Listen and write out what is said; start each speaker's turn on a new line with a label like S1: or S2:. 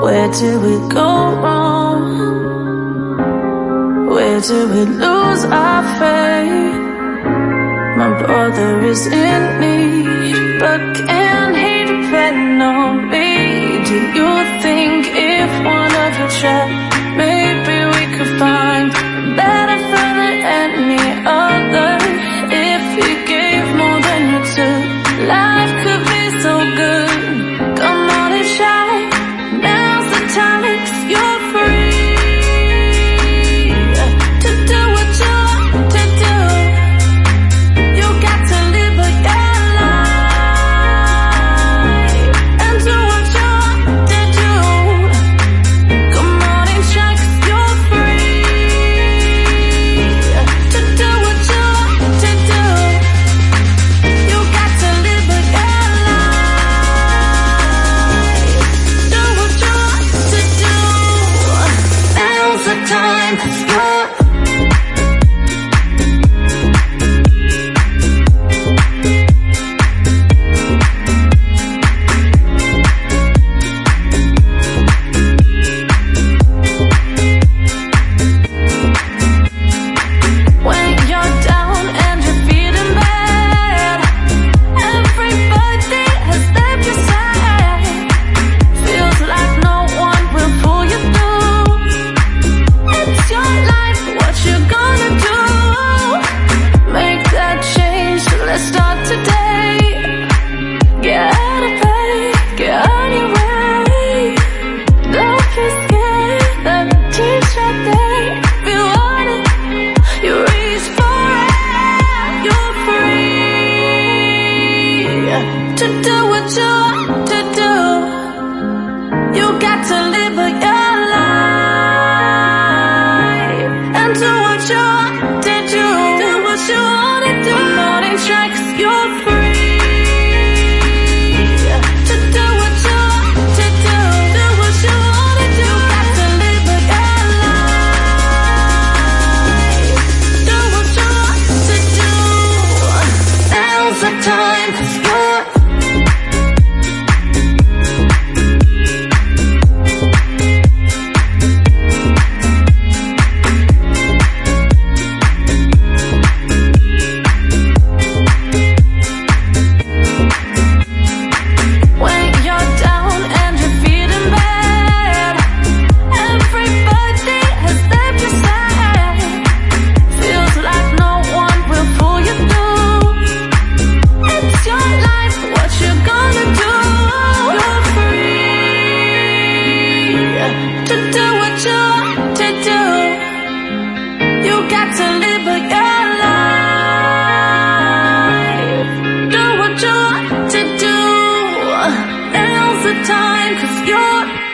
S1: Where did we go wrong? Where did we lose our faith? My brother is in need, but can he depend on me? Do you think if one of you tried, maybe we could find a better friend than any other? If he gave more than you took, life could be so good. Come on and shine, now's the time, 'cause you're free to do what you want to do. You got to live a your life and do what you want to do. Come on and shine, 'cause you're free to do what you want to do. You got to live a your life, do what you want to do. Now's the time, 'cause you're when you're down and you're feeling bad. Everybody has left your side. Feels like no one will pull you through. It's your life, what you gonna do? Make that change, let's start today. Get out of bed, get on your way. Don't be scared, let me teach you there. If you want it, you reach for it. You're free to do what you want to do. You got to live a your life and do what you want to do. Do what you want to do. Come on and try, 'cause you're free to do what you want to do. Do what you want to do. You got to live a your life. Do what you want to do. Now's the time, 'cause you're when you're down and you're feeling bad. Everybody has left your side. Feels like no one will pull you through. It's your life, what you gonna do? You're free to do what you want to do. You got to live a your life, do what you want to do. Now's the time, 'cause you're